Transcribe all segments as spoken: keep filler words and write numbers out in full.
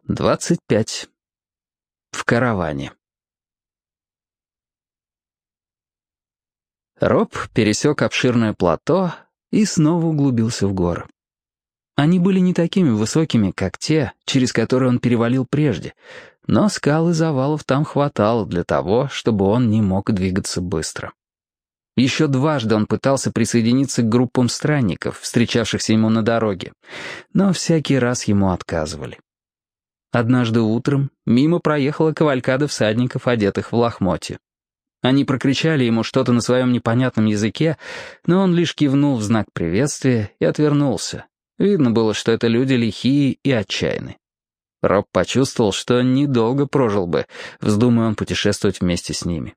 двадцать пять. В караване. Роб пересек обширное плато и снова углубился в горы. Они были не такими высокими, как те, через которые он перевалил прежде, но скал и завалов там хватало для того, чтобы он не мог двигаться быстро. Еще дважды он пытался присоединиться к группам странников, встречавшихся ему на дороге, но всякий раз ему отказывали. Однажды утром мимо проехала кавалькада всадников, одетых в лохмотья. Они прокричали ему что-то на своем непонятном языке, но он лишь кивнул в знак приветствия и отвернулся. Видно было, что это люди лихие и отчаянные. Роб почувствовал, что недолго прожил бы, вздумая он путешествовать вместе с ними.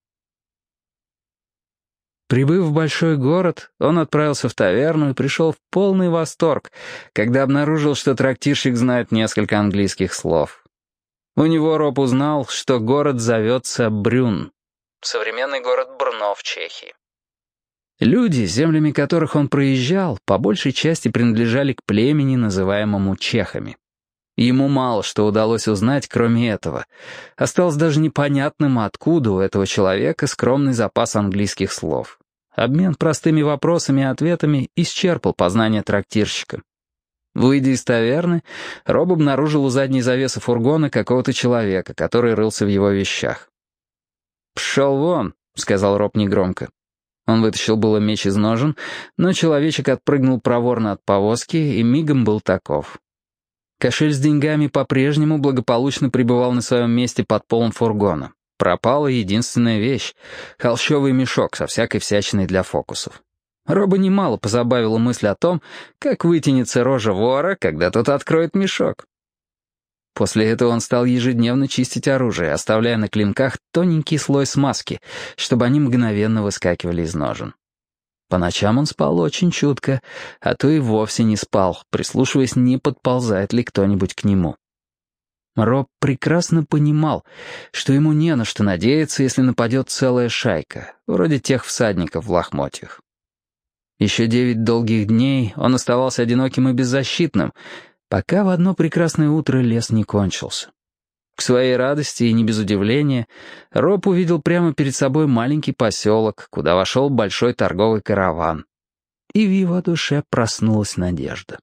Прибыв в большой город, он отправился в таверну и пришел в полный восторг, когда обнаружил, что трактирщик знает несколько английских слов. У него Роб узнал, что город зовется Брюн, современный город Брно в Чехии. Люди, землями которых он проезжал, по большей части принадлежали к племени, называемому чехами. Ему мало что удалось узнать, кроме этого. Осталось даже непонятным, откуда у этого человека скромный запас английских слов. Обмен простыми вопросами и ответами исчерпал познание трактирщика. Выйдя из таверны, Роб обнаружил у задней завесы фургона какого-то человека, который рылся в его вещах. «Пшел вон», — сказал Роб негромко. Он вытащил было меч из ножен, но человечек отпрыгнул проворно от повозки и мигом был таков. Кошель с деньгами по-прежнему благополучно пребывал на своем месте под полом фургона. Пропала единственная вещь — холщовый мешок со всякой всячиной для фокусов. Роба немало позабавила мысль о том, как вытянется рожа вора, когда тот откроет мешок. После этого он стал ежедневно чистить оружие, оставляя на клинках тоненький слой смазки, чтобы они мгновенно выскакивали из ножен. По ночам он спал очень чутко, а то и вовсе не спал, прислушиваясь, не подползает ли кто-нибудь к нему. Роб прекрасно понимал, что ему не на что надеяться, если нападет целая шайка, вроде тех всадников в лохмотьях. Еще девять долгих дней он оставался одиноким и беззащитным, пока в одно прекрасное утро лес не кончился. К своей радости и не без удивления Роб увидел прямо перед собой маленький поселок, куда вошел большой торговый караван. И в его душе проснулась надежда.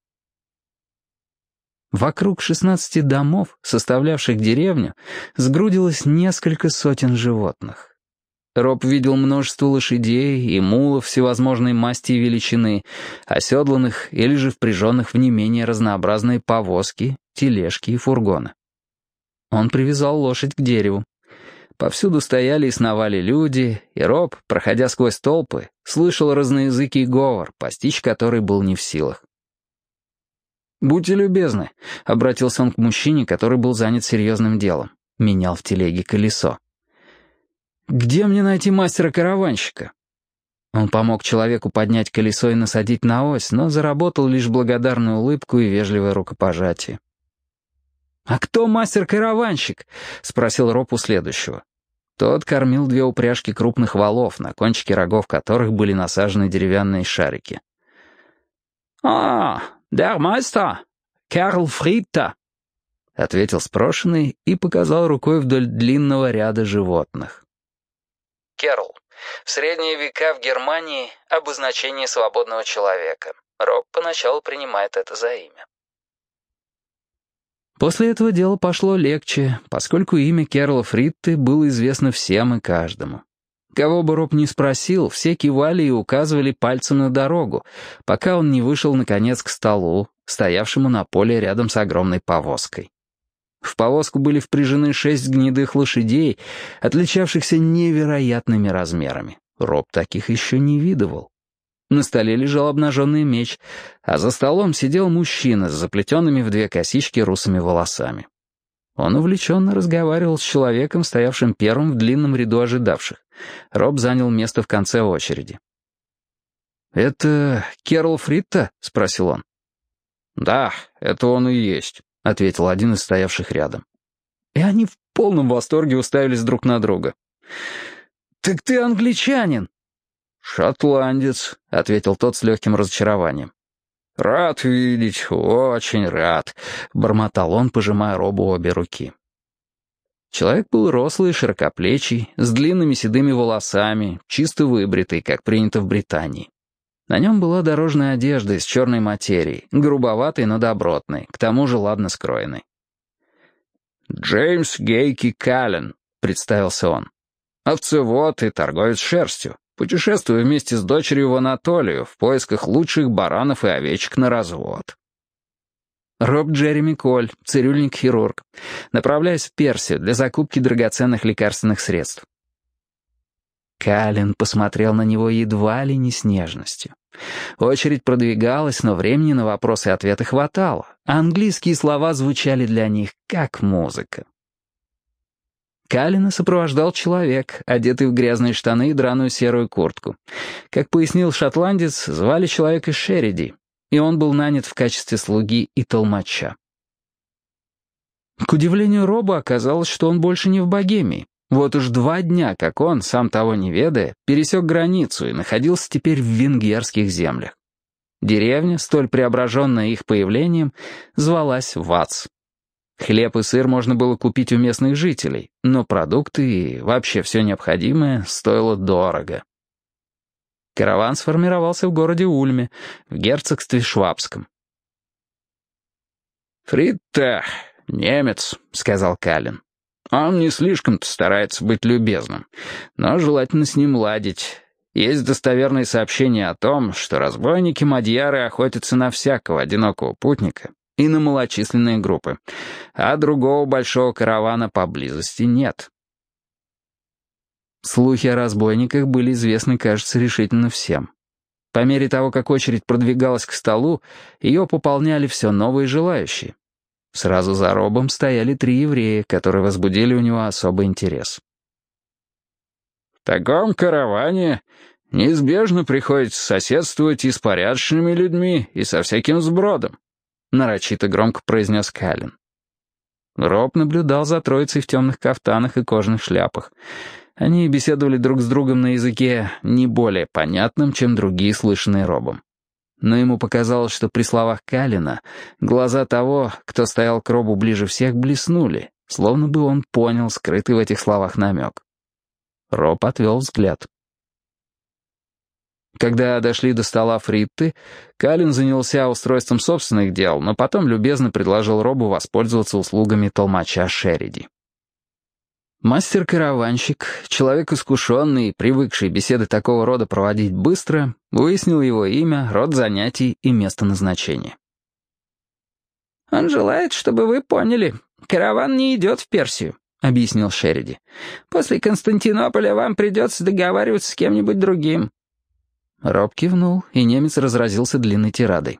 Вокруг шестнадцати домов, составлявших деревню, сгрудилось несколько сотен животных. Роб видел множество лошадей и мулов всевозможной масти и величины, оседланных или же впряженных в не менее разнообразные повозки, тележки и фургоны. Он привязал лошадь к дереву. Повсюду стояли и сновали люди, и Роб, проходя сквозь толпы, слышал разноязыкий говор, постичь который был не в силах. «Будьте любезны», — обратился он к мужчине, который был занят серьезным делом. Менял в телеге колесо. «Где мне найти мастера-караванщика?» Он помог человеку поднять колесо и насадить на ось, но заработал лишь благодарную улыбку и вежливое рукопожатие. «А кто мастер-караванщик?» — спросил Роб у следующего. Тот кормил две упряжки крупных валов, на кончике рогов которых были насажены деревянные шарики. «А, der Meister, Керл Фритта», — ответил спрошенный и показал рукой вдоль длинного ряда животных. Керл. В средние века в Германии обозначение свободного человека. Роб поначалу принимает это за имя. После этого дело пошло легче, поскольку имя Керла Фритты было известно всем и каждому. Кого бы Роб ни спросил, все кивали и указывали пальцем на дорогу, пока он не вышел, наконец, к столу, стоявшему на поле рядом с огромной повозкой. В повозку были впряжены шесть гнедых лошадей, отличавшихся невероятными размерами. Роб таких еще не видывал. На столе лежал обнаженный меч, а за столом сидел мужчина с заплетенными в две косички русыми волосами. Он увлеченно разговаривал с человеком, стоявшим первым в длинном ряду ожидавших. Роб занял место в конце очереди. «Это Керл Фритта?» — спросил он. «Да, это он и есть», — ответил один из стоявших рядом. И они в полном восторге уставились друг на друга. «Так ты англичанин!» «Шотландец», — ответил тот с легким разочарованием. «Рад видеть, очень рад», — бормотал он, пожимая Робу обе руки. Человек был рослый, широкоплечий, с длинными седыми волосами, чисто выбритый, как принято в Британии. На нем была дорожная одежда из черной материи, грубоватой, но добротной, к тому же ладно скроенной. «Джеймс Гейки Каллен», — представился он. «Овцевод и торговец шерстью. Путешествую вместе с дочерью в Анатолию в поисках лучших баранов и овечек на развод». Роб Джереми Коль, цирюльник-хирург, направляясь в Персию для закупки драгоценных лекарственных средств. Каллен посмотрел на него едва ли не с нежностью. Очередь продвигалась, но времени на вопросы и ответы хватало, а английские слова звучали для них как музыка. Каллена сопровождал человек, одетый в грязные штаны и драную серую куртку. Как пояснил шотландец, звали человека Шериди, и он был нанят в качестве слуги и толмача. К удивлению Роба оказалось, что он больше не в Богемии. Вот уж два дня, как он, сам того не ведая, пересек границу и находился теперь в венгерских землях. Деревня, столь преображенная их появлением, звалась Вац. Хлеб и сыр можно было купить у местных жителей, но продукты и вообще все необходимое стоило дорого. Караван сформировался в городе Ульме, в герцогстве Швабском. «Фритте, немец», — сказал Каллен. «Он не слишком-то старается быть любезным, но желательно с ним ладить. Есть достоверные сообщения о том, что разбойники-мадьяры охотятся на всякого одинокого путника и на малочисленные группы, а другого большого каравана поблизости нет». Слухи о разбойниках были известны, кажется, решительно всем. По мере того, как очередь продвигалась к столу, ее пополняли все новые желающие. Сразу за Робом стояли три еврея, которые возбудили у него особый интерес. «В таком караване неизбежно приходится соседствовать и с порядочными людьми, и со всяким сбродом», — нарочито громко произнес Каллен. Роб наблюдал за троицей в темных кафтанах и кожаных шляпах. Они беседовали друг с другом на языке не более понятном, чем другие, слышанные Робом. Но ему показалось, что при словах Каллена глаза того, кто стоял к Робу ближе всех, блеснули, словно бы он понял скрытый в этих словах намек. Роб отвел взгляд. Когда дошли до стола Фритты, Каллен занялся устройством собственных дел, но потом любезно предложил Робу воспользоваться услугами толмача Шериди. Мастер-караванщик, человек искушенный и привыкший беседы такого рода проводить быстро, выяснил его имя, род занятий и место назначения. «Он желает, чтобы вы поняли, караван не идет в Персию», — объяснил Шериди. «После Константинополя вам придется договариваться с кем-нибудь другим». Роб кивнул, и немец разразился длинной тирадой.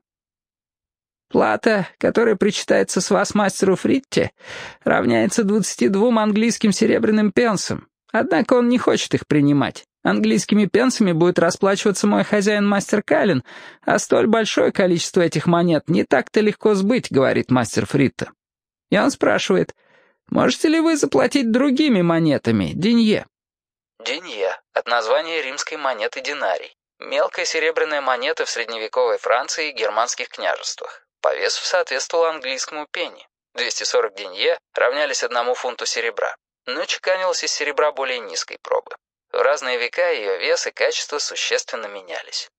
«Плата, которая причитается с вас мастеру Фритте, равняется двадцати двум английским серебряным пенсам. Однако он не хочет их принимать. Английскими пенсами будет расплачиваться мой хозяин мастер Каллен, а столь большое количество этих монет не так-то легко сбыть», — говорит мастер Фритте. И он спрашивает, «Можете ли вы заплатить другими монетами, денье?» Денье — от названия римской монеты динарий. Мелкая серебряная монета в средневековой Франции и германских княжествах. По весу соответствовала английскому пенни. двести сорок денье равнялись одному фунту серебра, но чеканилась из серебра более низкой пробы. В разные века ее вес и качество существенно менялись.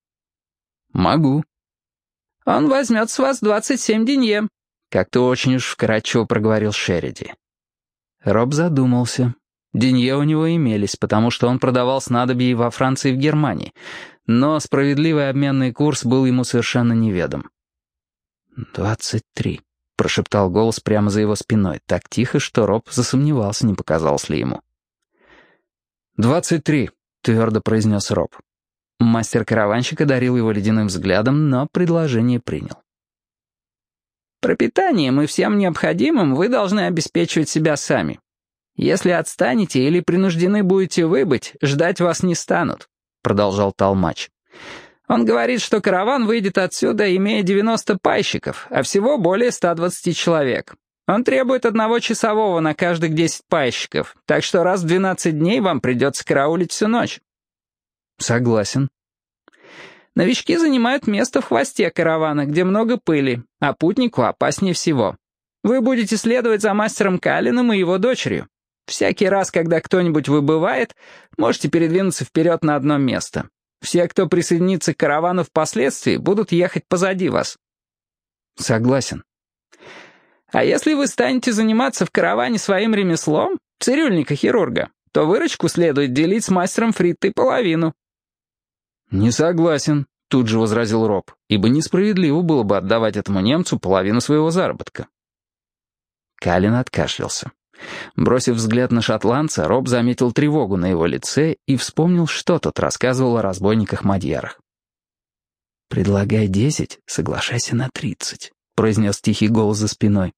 «Могу». «Он возьмет с вас двадцать семь денье», — как-то очень уж вкратчиво проговорил Шериди. Роб задумался. Денье у него имелись, потому что он продавал снадобья во Франции и в Германии, но справедливый обменный курс был ему совершенно неведом. «Двадцать три», — прошептал голос прямо за его спиной, так тихо, что Роб засомневался, не показалось ли ему. «Двадцать три», — твердо произнес Роб. Мастер-караванщик одарил его ледяным взглядом, но предложение принял. «Пропитанием и всем необходимым вы должны обеспечивать себя сами. Если отстанете или принуждены будете выбыть, ждать вас не станут», — продолжал толмач. «Он говорит, что караван выйдет отсюда, имея девяносто пайщиков, а всего более ста двадцати человек. Он требует одного часового на каждых десять пайщиков, так что раз в двенадцать дней вам придется караулить всю ночь». «Согласен». Новички занимают место в хвосте каравана, где много пыли, а путнику опаснее всего. Вы будете следовать за мастером Калином и его дочерью. Всякий раз, когда кто-нибудь выбывает, можете передвинуться вперед на одно место. Все, кто присоединится к каравану впоследствии, будут ехать позади вас». «Согласен». «А если вы станете заниматься в караване своим ремеслом, цирюльника-хирурга, то выручку следует делить с мастером Фриттой половину». «Не согласен», — тут же возразил Роб, ибо несправедливо было бы отдавать этому немцу половину своего заработка. Калин откашлялся. Бросив взгляд на шотландца, Роб заметил тревогу на его лице и вспомнил, что тот рассказывал о разбойниках-мадьярах. «Предлагай десять, соглашайся на тридцать», — произнес тихий голос за спиной.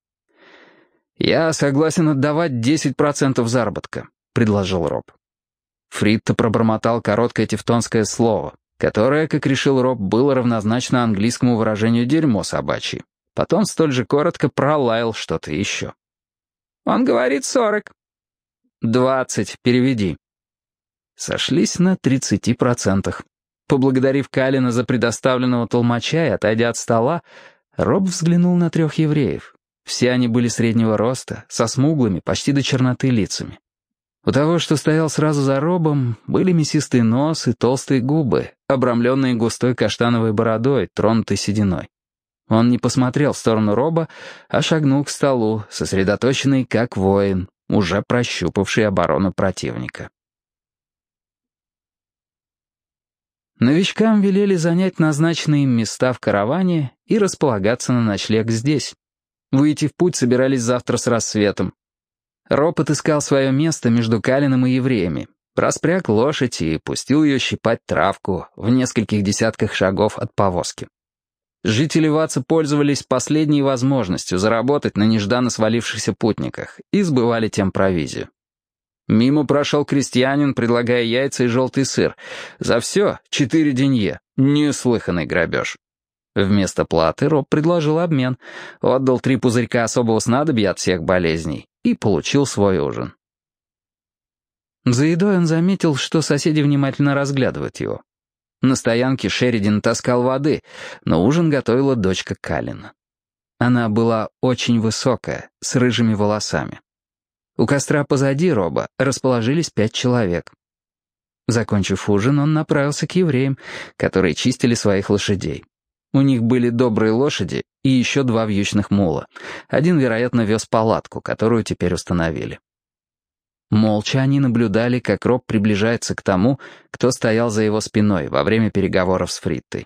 «Я согласен отдавать десять процентов заработка», — предложил Роб. Фритта пробормотал короткое тевтонское слово, которое, как решил Роб, было равнозначно английскому выражению «дерьмо собачье». Потом столь же коротко пролаял что-то еще. «Он говорит сорок». «Двадцать, переведи». Сошлись на тридцати процентах. Поблагодарив Калина за предоставленного толмача и отойдя от стола, Роб взглянул на трех евреев. Все они были среднего роста, со смуглыми, почти до черноты лицами. У того, что стоял сразу за Робом, были мясистый нос и толстые губы, обрамленные густой каштановой бородой, тронутой сединой. Он не посмотрел в сторону Роба, а шагнул к столу, сосредоточенный как воин, уже прощупавший оборону противника. Новичкам велели занять назначенные им места в караване и располагаться на ночлег здесь. Выйти в путь собирались завтра с рассветом. Роб отыскал свое место между Калином и евреями, распряг лошадь и пустил ее щипать травку в нескольких десятках шагов от повозки. Жители Ватса пользовались последней возможностью заработать на нежданно свалившихся путниках и сбывали тем провизию. Мимо прошел крестьянин, предлагая яйца и желтый сыр. За все четыре денье. Неслыханный грабеж. Вместо платы Роб предложил обмен, отдал три пузырька особого снадобья от всех болезней и получил свой ужин. За едой он заметил, что соседи внимательно разглядывают его. На стоянке Шеридан таскал воды, но ужин готовила дочка Калина. Она была очень высокая, с рыжими волосами. У костра позади Роба расположились пять человек. Закончив ужин, он направился к евреям, которые чистили своих лошадей. У них были добрые лошади и еще два вьючных мула. Один, вероятно, вез палатку, которую теперь установили. Молча они наблюдали, как Роб приближается к тому, кто стоял за его спиной во время переговоров с Фриттой.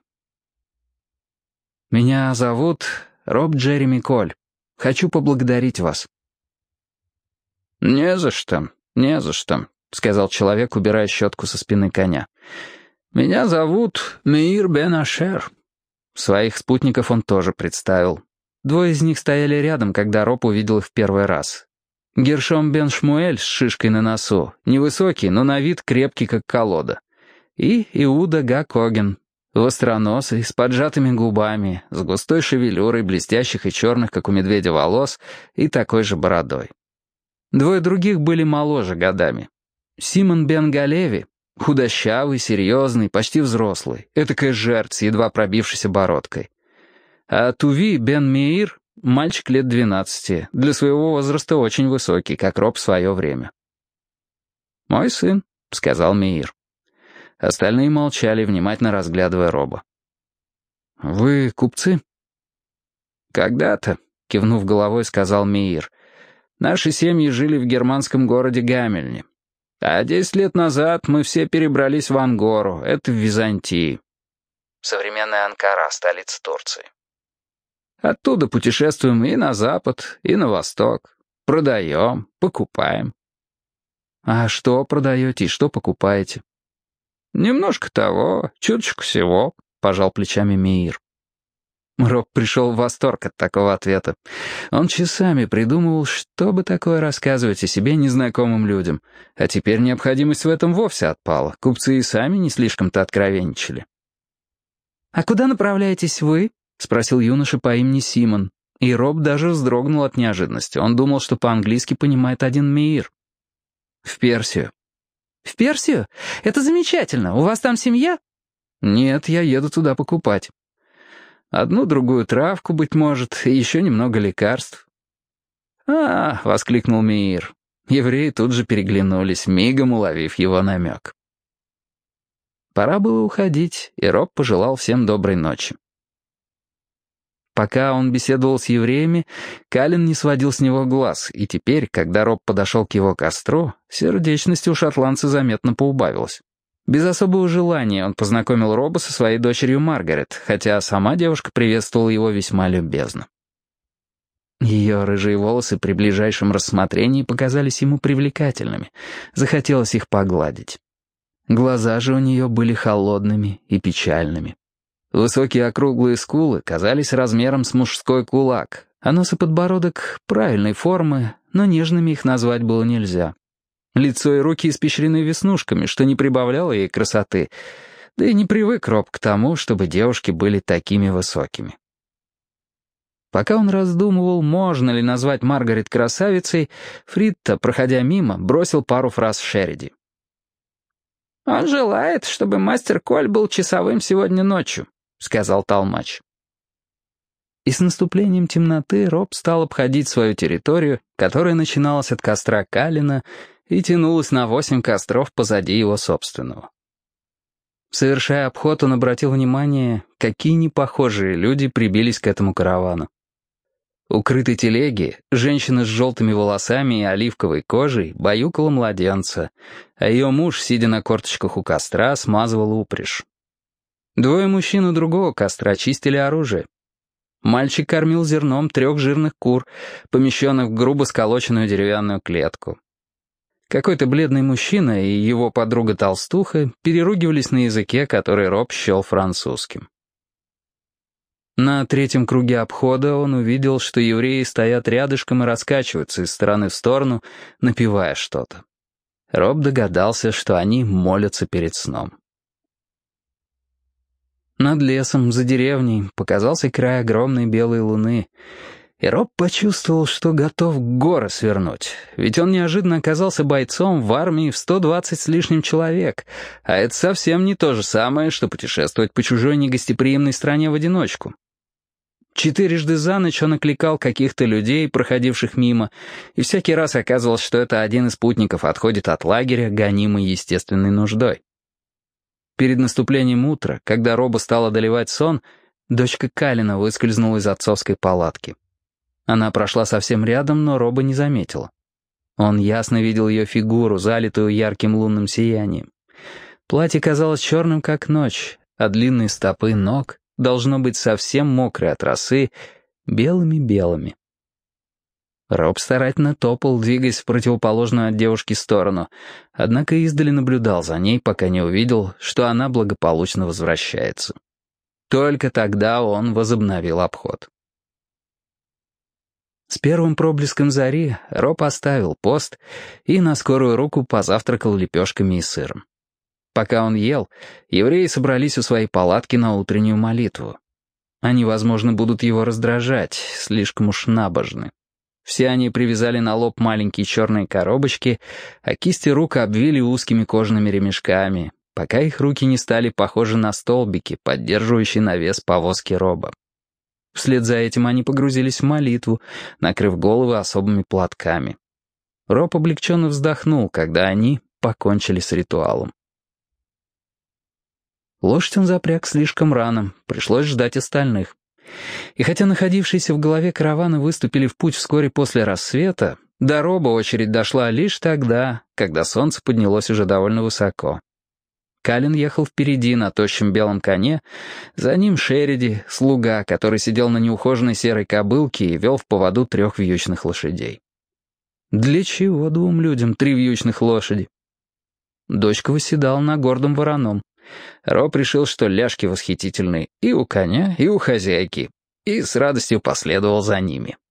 «Меня зовут Роб Джереми Коль. Хочу поблагодарить вас». «Не за что, не за что», — сказал человек, убирая щетку со спины коня. «Меня зовут Меир бен Ашер». Своих спутников он тоже представил. Двое из них стояли рядом, когда Роб увидел их в первый раз. Гершом бен Шмуэль с шишкой на носу, невысокий, но на вид крепкий, как колода. И Иуда га Коген, востроносый, с поджатыми губами, с густой шевелюрой, блестящих и черных, как у медведя, волос, и такой же бородой. Двое других были моложе годами. Симон бен Галеви, худощавый, серьезный, почти взрослый, этакая жерть с едва пробившейся бородкой. А Туви бен Меир — мальчик лет двенадцати, для своего возраста очень высокий, как Роб в свое время. «Мой сын», — сказал Меир. Остальные молчали, внимательно разглядывая Роба. «Вы купцы?» «Когда-то», — кивнув головой, сказал Меир, — «наши семьи жили в германском городе Гамельне. А десять лет назад мы все перебрались в Ангору, это в Византии». Современная Анкара, столица Турции. «Оттуда путешествуем и на запад, и на восток. Продаем, покупаем». «А что продаете и что покупаете?» «Немножко того, чуточку всего», — пожал плечами Меир. Роб пришел в восторг от такого ответа. Он часами придумывал, что бы такое рассказывать о себе незнакомым людям, а теперь необходимость в этом вовсе отпала. Купцы и сами не слишком-то откровенничали. «А куда направляетесь вы?» — спросил юноша по имени Симон. И Роб даже вздрогнул от неожиданности. Он думал, что по-английски понимает один Меир. «В Персию». «В Персию? Это замечательно. У вас там семья?» «Нет, я еду туда покупать. Одну-другую травку, быть может, и еще немного лекарств». «А!» — воскликнул Меир. Евреи тут же переглянулись, мигом уловив его намек. Пора было уходить, и Роб пожелал всем доброй ночи. Пока он беседовал с евреями, Калин не сводил с него глаз, и теперь, когда Роб подошел к его костру, сердечность у шотландца заметно поубавилась. Без особого желания он познакомил Роба со своей дочерью Маргарет, хотя сама девушка приветствовала его весьма любезно. Ее рыжие волосы при ближайшем рассмотрении показались ему привлекательными, захотелось их погладить. Глаза же у нее были холодными и печальными. Высокие округлые скулы казались размером с мужской кулак, а нос и подбородок правильной формы, но нежными их назвать было нельзя. Лицо и руки испещрены веснушками, что не прибавляло ей красоты, да и не привык Роб к тому, чтобы девушки были такими высокими. Пока он раздумывал, можно ли назвать Маргарет красавицей, Фритта, проходя мимо, бросил пару фраз Шериди. «Он желает, чтобы мастер Коль был часовым сегодня ночью», — сказал толмач. И с наступлением темноты Роб стал обходить свою территорию, которая начиналась от костра Калина и тянулась на восемь костров позади его собственного. Совершая обход, он обратил внимание, какие непохожие люди прибились к этому каравану. У крытой телеги женщина с желтыми волосами и оливковой кожей баюкала младенца, а ее муж, сидя на корточках у костра, смазывал упряжь. Двое мужчин у другого костра чистили оружие. Мальчик кормил зерном трех жирных кур, помещенных в грубо сколоченную деревянную клетку. Какой-то бледный мужчина и его подруга-толстуха переругивались на языке, который Роб счел французским. На третьем круге обхода он увидел, что евреи стоят рядышком и раскачиваются из стороны в сторону, напевая что-то. Роб догадался, что они молятся перед сном. Над лесом, за деревней, показался край огромной белой луны, и Роб почувствовал, что готов горы свернуть, ведь он неожиданно оказался бойцом в армии в сто двадцать с лишним человек, а это совсем не то же самое, что путешествовать по чужой негостеприимной стране в одиночку. Четырежды за ночь он окликал каких-то людей, проходивших мимо, и всякий раз оказывалось, что это один из путников отходит от лагеря, гонимый естественной нуждой. Перед наступлением утра, когда Роба стал одолевать сон, дочка Калина выскользнула из отцовской палатки. Она прошла совсем рядом, но Роба не заметила. Он ясно видел ее фигуру, залитую ярким лунным сиянием. Платье казалось черным, как ночь, а длинные стопы ног, должно быть совсем мокрые от росы, белыми-белыми. Роб старательно топал, двигаясь в противоположную от девушки сторону, однако издали наблюдал за ней, пока не увидел, что она благополучно возвращается. Только тогда он возобновил обход. С первым проблеском зари Роб оставил пост и на скорую руку позавтракал лепешками и сыром. Пока он ел, евреи собрались у своей палатки на утреннюю молитву. Они, возможно, будут его раздражать, слишком уж набожны. Все они привязали на лоб маленькие черные коробочки, а кисти рук обвили узкими кожаными ремешками, пока их руки не стали похожи на столбики, поддерживающие навес повозки Роба. Вслед за этим они погрузились в молитву, накрыв головы особыми платками. Роб облегченно вздохнул, когда они покончили с ритуалом. Лошадь он запряг слишком рано, пришлось ждать остальных. И хотя находившиеся в голове караваны выступили в путь вскоре после рассвета, до Роба очередь дошла лишь тогда, когда солнце поднялось уже довольно высоко. Калин ехал впереди на тощем белом коне, за ним Шериди, слуга, который сидел на неухоженной серой кобылке и вел в поводу трех вьючных лошадей. Для чего двум людям три вьючных лошади? Дочка восседала на гордом вороном. Роб решил, что ляжки восхитительны и у коня, и у хозяйки, и с радостью последовал за ними.